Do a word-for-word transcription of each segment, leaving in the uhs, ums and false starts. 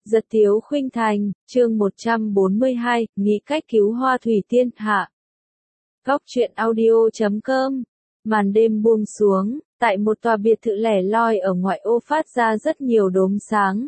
Giật Tiếu Khuynh Thành, chương một trăm bốn mươi hai, nghĩ cách cứu Hoa Thủy Tiên hạ. Góc truyện audio chấm com. Màn đêm buông xuống, tại một tòa biệt thự lẻ loi ở ngoại ô phát ra rất nhiều đốm sáng.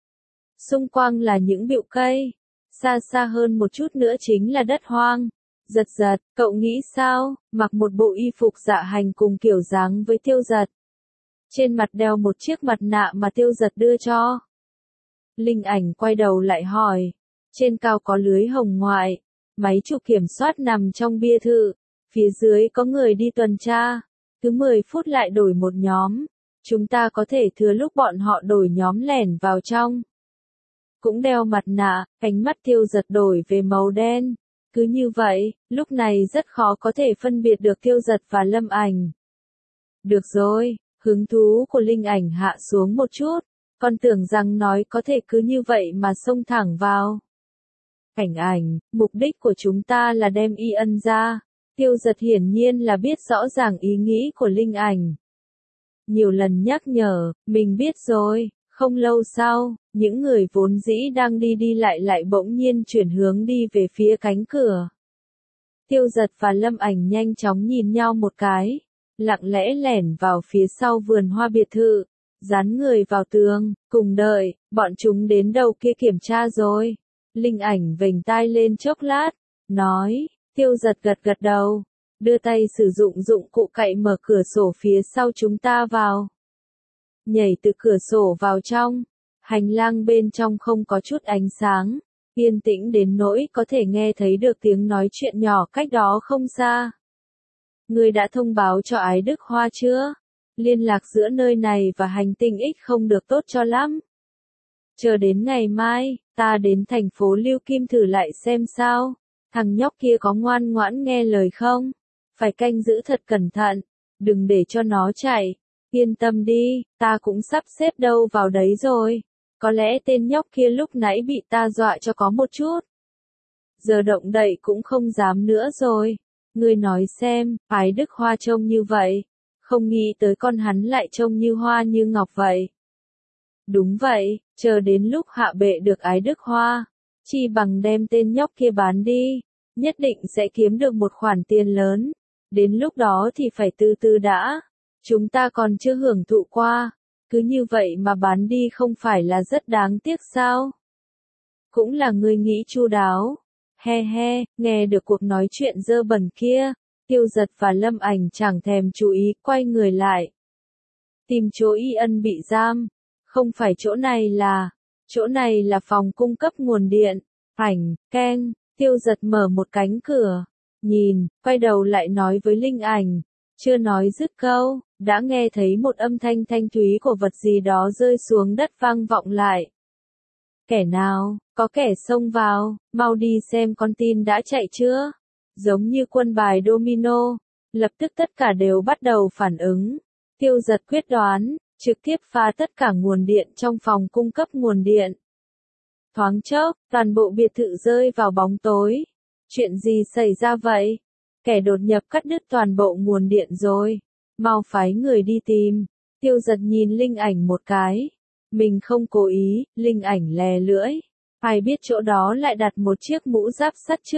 Xung quanh là những bụi cây, xa xa hơn một chút nữa chính là đất hoang. Giật giật, cậu nghĩ sao? Mặc một bộ y phục dạ hành cùng kiểu dáng với Tiêu Giật. Trên mặt đeo một chiếc mặt nạ mà Tiêu Giật đưa cho. Linh Ảnh quay đầu lại hỏi. Trên cao có lưới hồng ngoại, máy chụp kiểm soát nằm trong bia thự, phía dưới có người đi tuần tra, cứ mười phút lại đổi một nhóm, chúng ta có thể thừa lúc bọn họ đổi nhóm lẻn vào trong. Cũng đeo mặt nạ, ánh mắt Tiêu Giật đổi về màu đen, cứ như vậy, lúc này rất khó có thể phân biệt được Tiêu Giật và Lâm Ảnh. Được rồi, hứng thú của Linh Ảnh hạ xuống một chút. Con tưởng rằng nói có thể cứ như vậy mà xông thẳng vào. Ảnh ảnh, mục đích của chúng ta là đem Y Ân ra. Tiêu Giật hiển nhiên là biết rõ ràng ý nghĩ của Linh Ảnh. Nhiều lần nhắc nhở, mình biết rồi. Không lâu sau, những người vốn dĩ đang đi đi lại lại bỗng nhiên chuyển hướng đi về phía cánh cửa. Tiêu Giật và Lâm Ảnh nhanh chóng nhìn nhau một cái, lặng lẽ lẻn vào phía sau vườn hoa biệt thự. Dán người vào tường, cùng đợi, bọn chúng đến đầu kia kiểm tra rồi. Linh Ảnh vểnh tai lên chốc lát, nói, Tiêu Giật gật gật đầu, đưa tay sử dụng dụng cụ cậy mở cửa sổ phía sau chúng ta vào. Nhảy từ cửa sổ vào trong, hành lang bên trong không có chút ánh sáng, yên tĩnh đến nỗi có thể nghe thấy được tiếng nói chuyện nhỏ cách đó không xa. Người đã thông báo cho Ái Đức Hoa chưa? Liên lạc giữa nơi này và hành tinh X không được tốt cho lắm. Chờ đến ngày mai, ta đến thành phố Lưu Kim thử lại xem sao. Thằng nhóc kia có ngoan ngoãn nghe lời không? Phải canh giữ thật cẩn thận, đừng để cho nó chạy. Yên tâm đi, ta cũng sắp xếp đâu vào đấy rồi. Có lẽ tên nhóc kia lúc nãy bị ta dọa cho có một chút. Giờ động đậy cũng không dám nữa rồi. Ngươi nói xem, Ái Đức Hoa trông như vậy. Không nghĩ tới con hắn lại trông như hoa như ngọc vậy. Đúng vậy, chờ đến lúc hạ bệ được Ái Đức Hoa, chi bằng đem tên nhóc kia bán đi, nhất định sẽ kiếm được một khoản tiền lớn. Đến lúc đó thì phải từ từ đã, chúng ta còn chưa hưởng thụ qua, cứ như vậy mà bán đi không phải là rất đáng tiếc sao? Cũng là người nghĩ chu đáo. He he, nghe được cuộc nói chuyện dơ bẩn kia. Tiêu Giật và Lâm Ảnh chẳng thèm chú ý, quay người lại. Tìm chỗ Y Ân bị giam. Không phải chỗ này là, chỗ này là phòng cung cấp nguồn điện. Ảnh, keng, Tiêu Giật mở một cánh cửa. Nhìn, quay đầu lại nói với Linh Ảnh. Chưa nói dứt câu, đã nghe thấy một âm thanh thanh thúy của vật gì đó rơi xuống đất vang vọng lại. Kẻ nào, có kẻ xông vào, mau đi xem con tin đã chạy chưa? Giống như quân bài domino, lập tức tất cả đều bắt đầu phản ứng. Tiêu Giật quyết đoán, trực tiếp phá tất cả nguồn điện trong phòng cung cấp nguồn điện. Thoáng chốc, toàn bộ biệt thự rơi vào bóng tối. Chuyện gì xảy ra vậy? Kẻ đột nhập cắt đứt toàn bộ nguồn điện rồi. Mau phái người đi tìm. Tiêu Giật nhìn Linh Ảnh một cái. Mình không cố ý, Linh Ảnh lè lưỡi. Ai biết chỗ đó lại đặt một chiếc mũ giáp sắt chứ?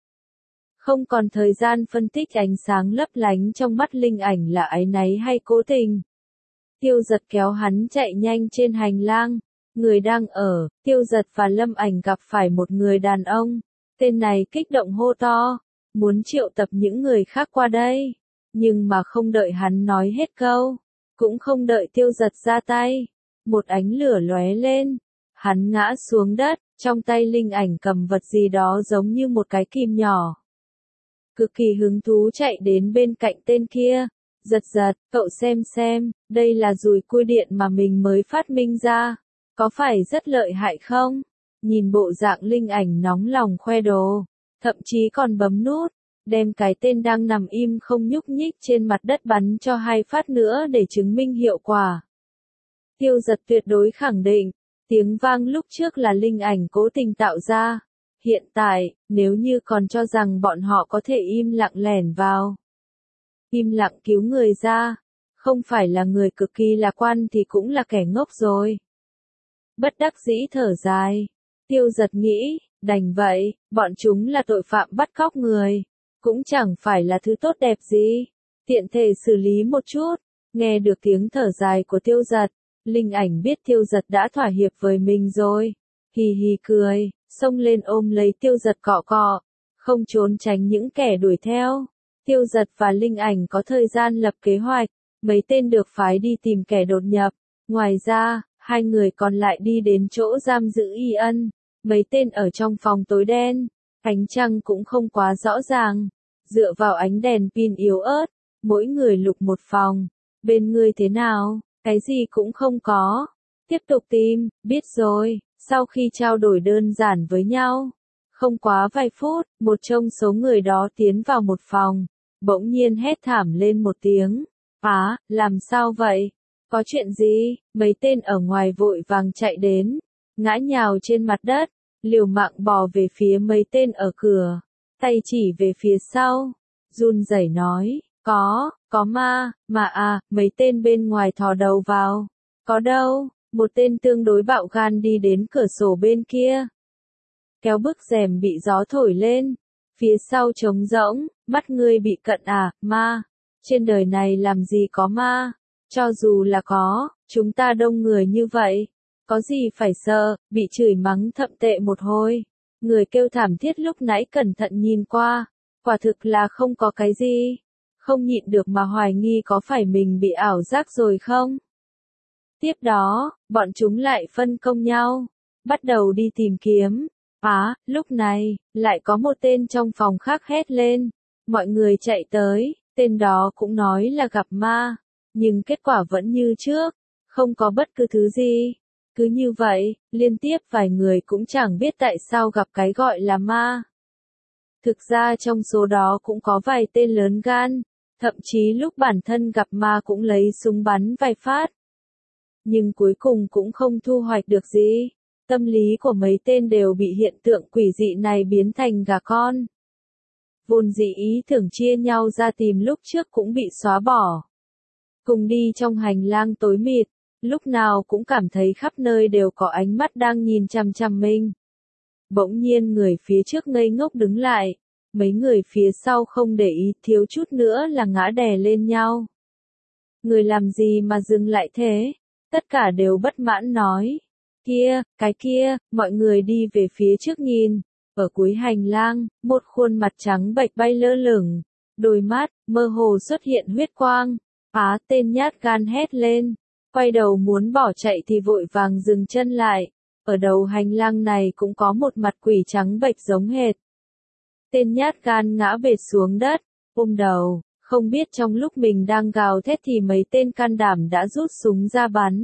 Không còn thời gian phân tích ánh sáng lấp lánh trong mắt Linh Ảnh là áy náy hay cố tình. Tiêu Giật kéo hắn chạy nhanh trên hành lang. Người đang ở, Tiêu Giật và Lâm Ảnh gặp phải một người đàn ông. Tên này kích động hô to, muốn triệu tập những người khác qua đây. Nhưng mà không đợi hắn nói hết câu, cũng không đợi Tiêu Giật ra tay. Một ánh lửa lóe lên, hắn ngã xuống đất, trong tay Linh Ảnh cầm vật gì đó giống như một cái kim nhỏ. Cực kỳ hứng thú chạy đến bên cạnh tên kia. Giật giật, cậu xem xem, đây là dùi cui điện mà mình mới phát minh ra. Có phải rất lợi hại không? Nhìn bộ dạng Linh Ảnh nóng lòng khoe đồ, thậm chí còn bấm nút, đem cái tên đang nằm im không nhúc nhích trên mặt đất bắn cho hai phát nữa để chứng minh hiệu quả. Tiêu Giật tuyệt đối khẳng định, tiếng vang lúc trước là Linh Ảnh cố tình tạo ra. Hiện tại, nếu như còn cho rằng bọn họ có thể im lặng lẻn vào, im lặng cứu người ra, không phải là người cực kỳ lạc quan thì cũng là kẻ ngốc rồi. bất đắc dĩ thở dài. Tiêu Giật nghĩ, đành vậy, bọn chúng là tội phạm bắt cóc người, cũng chẳng phải là thứ tốt đẹp gì, tiện thể xử lý một chút. Nghe được tiếng thở dài của Tiêu Giật, Linh Ảnh biết Tiêu Giật đã thỏa hiệp với mình rồi, hì hì cười, xông lên ôm lấy Tiêu Giật cọ cọ, không trốn tránh những kẻ đuổi theo. Tiêu Giật và Linh Ảnh có thời gian lập kế hoạch, mấy tên được phái đi tìm kẻ đột nhập. Ngoài ra, hai người còn lại đi đến chỗ giam giữ Y Ân. Mấy tên ở trong phòng tối đen, ánh trăng cũng không quá rõ ràng. Dựa vào ánh đèn pin yếu ớt, mỗi người lục một phòng. Bên ngươi thế nào? Cái gì cũng không có. Tiếp tục tìm, biết rồi. Sau khi trao đổi đơn giản với nhau, không quá vài phút, một trong số người đó tiến vào một phòng, bỗng nhiên hét thảm lên một tiếng. Á, làm sao vậy? Có chuyện gì? Mấy tên ở ngoài vội vàng chạy đến, ngã nhào trên mặt đất, liều mạng bò về phía mấy tên ở cửa, tay chỉ về phía sau, run rẩy nói, có, có ma, mà à, mấy tên bên ngoài thò đầu vào. Có đâu? Một tên tương đối bạo gan đi đến cửa sổ bên kia, kéo bức rèm bị gió thổi lên, phía sau trống rỗng. Mắt ngươi bị cận à, ma? Trên đời này làm gì có ma? Cho dù là có, chúng ta đông người như vậy, có gì phải sợ? Bị chửi mắng thậm tệ một hồi, người kêu thảm thiết lúc nãy cẩn thận nhìn qua, quả thực là không có cái gì, không nhịn được mà hoài nghi có phải mình bị ảo giác rồi không? Tiếp đó, bọn chúng lại phân công nhau, bắt đầu đi tìm kiếm. Á, lúc này, lại có một tên trong phòng khác hét lên, mọi người chạy tới, tên đó cũng nói là gặp ma, nhưng kết quả vẫn như trước, không có bất cứ thứ gì. Cứ như vậy, liên tiếp vài người cũng chẳng biết tại sao gặp cái gọi là ma. Thực ra trong số đó cũng có vài tên lớn gan, thậm chí lúc bản thân gặp ma cũng lấy súng bắn vài phát. Nhưng cuối cùng cũng không thu hoạch được gì. Tâm lý của mấy tên đều bị hiện tượng quỷ dị này biến thành gà con. Vốn dĩ ý tưởng chia nhau ra tìm lúc trước cũng bị xóa bỏ. Cùng đi trong hành lang tối mịt, lúc nào cũng cảm thấy khắp nơi đều có ánh mắt đang nhìn chằm chằm mình. Bỗng nhiên người phía trước ngây ngốc đứng lại, mấy người phía sau không để ý, thiếu chút nữa là ngã đè lên nhau. Người làm gì mà dừng lại thế? Tất cả đều bất mãn nói. Kia, cái kia, mọi người đi về phía trước nhìn. Ở cuối hành lang, một khuôn mặt trắng bệch bay lơ lửng, đôi mắt, mơ hồ xuất hiện huyết quang. Á, tên nhát gan hét lên, quay đầu muốn bỏ chạy thì vội vàng dừng chân lại. Ở đầu hành lang này cũng có một mặt quỷ trắng bệch giống hệt. Tên nhát gan ngã bệt xuống đất, ôm đầu, không biết trong lúc mình đang gào thét thì mấy tên can đảm đã rút súng ra bắn.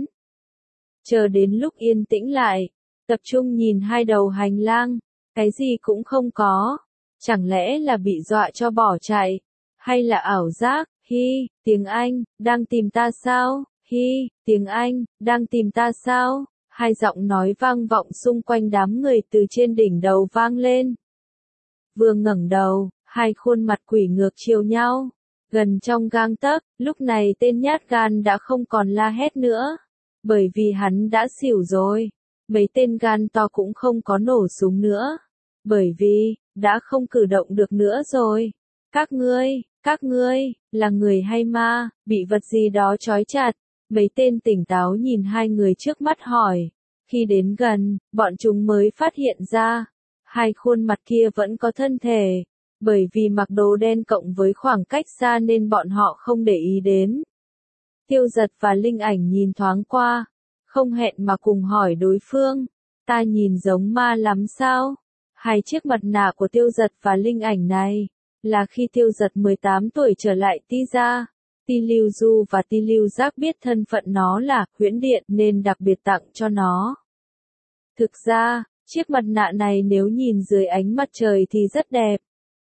Chờ đến lúc yên tĩnh lại, tập trung nhìn hai đầu hành lang, cái gì cũng không có. Chẳng lẽ là bị dọa cho bỏ chạy? Hay là ảo giác? Hi, tiếng Anh, đang tìm ta sao? Hi, tiếng Anh, đang tìm ta sao? Hai giọng nói vang vọng xung quanh đám người từ trên đỉnh đầu vang lên. Vừa ngẩng đầu, hai khuôn mặt quỷ ngược chiều nhau, gần trong gang tấc. Lúc này tên nhát gan đã không còn la hét nữa, bởi vì hắn đã xỉu rồi. Mấy tên gan to cũng không có nổ súng nữa, bởi vì đã không cử động được nữa rồi. Các ngươi, các ngươi, là người hay ma, bị vật gì đó trói chặt? Mấy tên tỉnh táo nhìn hai người trước mắt hỏi. Khi đến gần, bọn chúng mới phát hiện ra, hai khuôn mặt kia vẫn có thân thể, bởi vì mặc đồ đen cộng với khoảng cách xa nên bọn họ không để ý đến. Tiêu Giật và Linh Ảnh nhìn thoáng qua, không hẹn mà cùng hỏi đối phương, ta nhìn giống ma lắm sao? Hai chiếc mặt nạ của Tiêu Giật và Linh Ảnh này, là khi Tiêu Giật mười tám tuổi trở lại Ti gia. Ti Lưu Du và Ti Lưu Giác biết thân phận nó là huyễn điện nên đặc biệt tặng cho nó. Thực ra, chiếc mặt nạ này nếu nhìn dưới ánh mặt trời thì rất đẹp.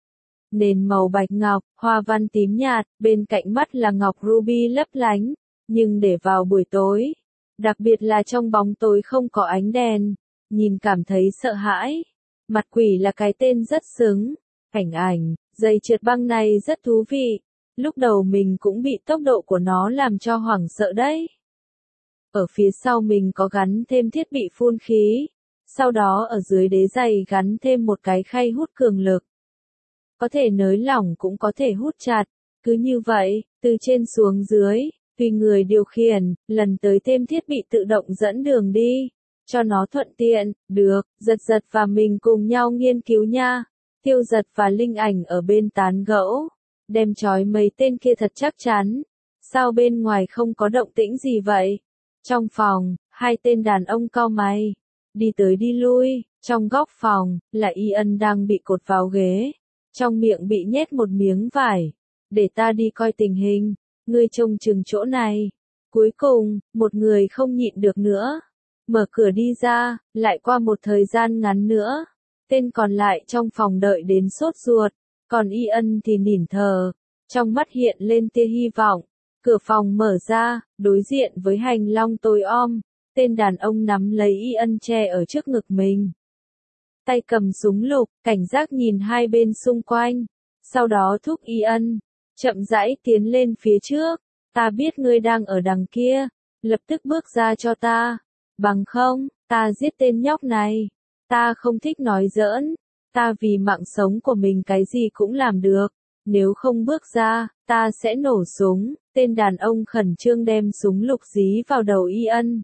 Nền màu bạch ngọc, hoa văn tím nhạt, bên cạnh mắt là ngọc ruby lấp lánh, nhưng để vào buổi tối, đặc biệt là trong bóng tối không có ánh đèn, nhìn cảm thấy sợ hãi. Mặt quỷ là cái tên rất xứng. Ảnh ảnh, giày trượt băng này rất thú vị. Lúc đầu mình cũng bị tốc độ của nó làm cho hoảng sợ đấy. ở phía sau mình có gắn thêm thiết bị phun khí, sau đó ở dưới đế giày gắn thêm một cái khay hút cường lực. Có thể nới lỏng cũng có thể hút chặt, cứ như vậy, từ trên xuống dưới, tùy người điều khiển, lần tới thêm thiết bị tự động dẫn đường đi, cho nó thuận tiện, được, Giật Giật và mình cùng nhau nghiên cứu nha. Tiêu Giật và Linh Ảnh ở bên tán gẫu, đem trói mấy tên kia thật chắc chắn. Sao bên ngoài không có động tĩnh gì vậy? Trong phòng, hai tên đàn ông cau mày, đi tới đi lui, trong góc phòng, là Ian đang bị cột vào ghế, trong miệng bị nhét một miếng vải. Để ta đi coi tình hình, ngươi trông chừng chỗ này. Cuối cùng, một người không nhịn được nữa, mở cửa đi ra, lại qua một thời gian ngắn nữa. Tên còn lại trong phòng đợi đến sốt ruột, còn Ian thì nín thờ, trong mắt hiện lên tia hy vọng. Cửa phòng mở ra, đối diện với hành lang tối om, tên đàn ông nắm lấy Ian che ở trước ngực mình. Tay cầm súng lục, cảnh giác nhìn hai bên xung quanh, sau đó thúc Ian, chậm rãi tiến lên phía trước. Ta biết ngươi đang ở đằng kia, lập tức bước ra cho ta, bằng không, ta giết tên nhóc này. Ta không thích nói giỡn, ta vì mạng sống của mình cái gì cũng làm được, nếu không bước ra, ta sẽ nổ súng. Tên đàn ông khẩn trương đem súng lục dí vào đầu Ian.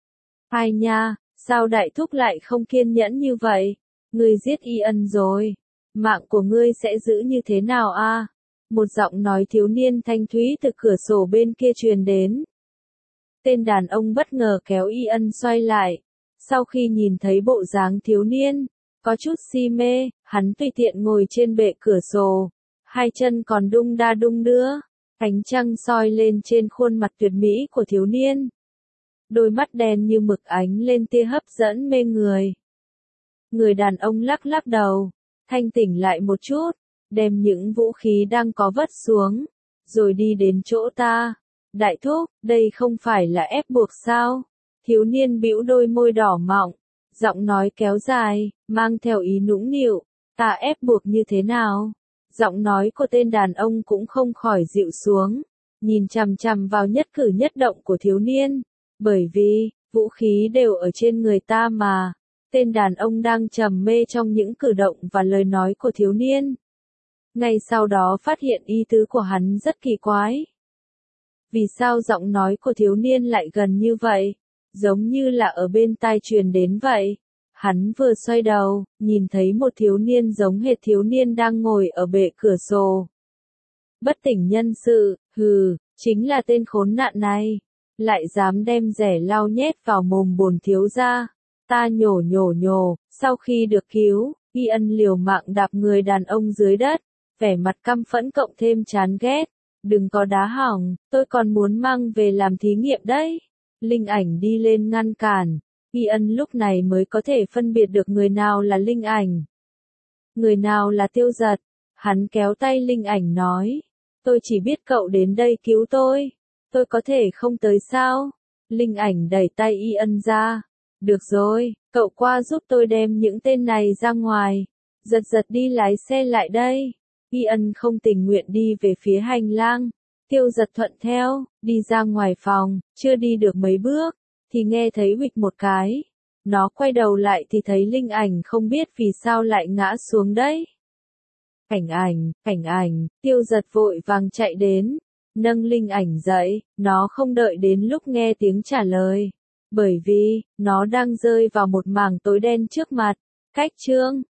Ai nha, sao đại thúc lại không kiên nhẫn như vậy? Ngươi giết Ian rồi, mạng của ngươi sẽ giữ như thế nào a? Một giọng nói thiếu niên thanh thúy từ cửa sổ bên kia truyền đến. Tên đàn ông bất ngờ kéo Ian xoay lại. Sau khi nhìn thấy bộ dáng thiếu niên, có chút si mê, hắn tùy tiện ngồi trên bệ cửa sổ, hai chân còn đung đa đung đưa, ánh trăng soi lên trên khuôn mặt tuyệt mỹ của thiếu niên. Đôi mắt đen như mực ánh lên tia hấp dẫn mê người. Người đàn ông lắc lắc đầu, thanh tỉnh lại một chút, đem những vũ khí đang có vứt xuống, rồi đi đến chỗ ta. Đại thúc, đây không phải là ép buộc sao? Thiếu niên bĩu đôi môi đỏ mọng, giọng nói kéo dài, mang theo ý nũng nịu. Ta ép buộc như thế nào? Giọng nói của tên đàn ông cũng không khỏi dịu xuống, nhìn chằm chằm vào nhất cử nhất động của thiếu niên. Bởi vì, vũ khí đều ở trên người ta mà. Tên đàn ông đang trầm mê trong những cử động và lời nói của thiếu niên. Ngay sau đó phát hiện ý tứ của hắn rất kỳ quái. Vì sao giọng nói của thiếu niên lại gần như vậy? Giống như là ở bên tai truyền đến vậy. Hắn vừa xoay đầu, nhìn thấy một thiếu niên giống hệt thiếu niên đang ngồi ở bệ cửa sổ. Bất tỉnh nhân sự, hừ, chính là tên khốn nạn này. Lại dám đem rẻ lau nhét vào mồm bổn thiếu gia. Ta nhổ nhổ nhổ, sau khi được cứu, Ian liều mạng đạp người đàn ông dưới đất, vẻ mặt căm phẫn cộng thêm chán ghét. Đừng có đá hỏng, tôi còn muốn mang về làm thí nghiệm đấy. Linh Ảnh đi lên ngăn cản. Ian lúc này mới có thể phân biệt được người nào là Linh Ảnh, người nào là Tiêu Giật. Hắn kéo tay Linh Ảnh nói, tôi chỉ biết cậu đến đây cứu tôi, tôi có thể không tới sao? Linh Ảnh đẩy tay Ian ra, được rồi, cậu qua giúp tôi đem những tên này ra ngoài. Giật Giật đi lái xe lại đây. Ian không tình nguyện đi về phía hành lang. Tiêu Giật thuận theo, đi ra ngoài phòng, chưa đi được mấy bước, thì nghe thấy huỵch một cái. Nó quay đầu lại thì thấy Linh Ảnh không biết vì sao lại ngã xuống đấy. Cảnh Ảnh, Cảnh Ảnh, Tiêu Giật vội vàng chạy đến, nâng Linh Ảnh dậy, nó không đợi đến lúc nghe tiếng trả lời. Bởi vì, nó đang rơi vào một mảng tối đen trước mặt. Cách chương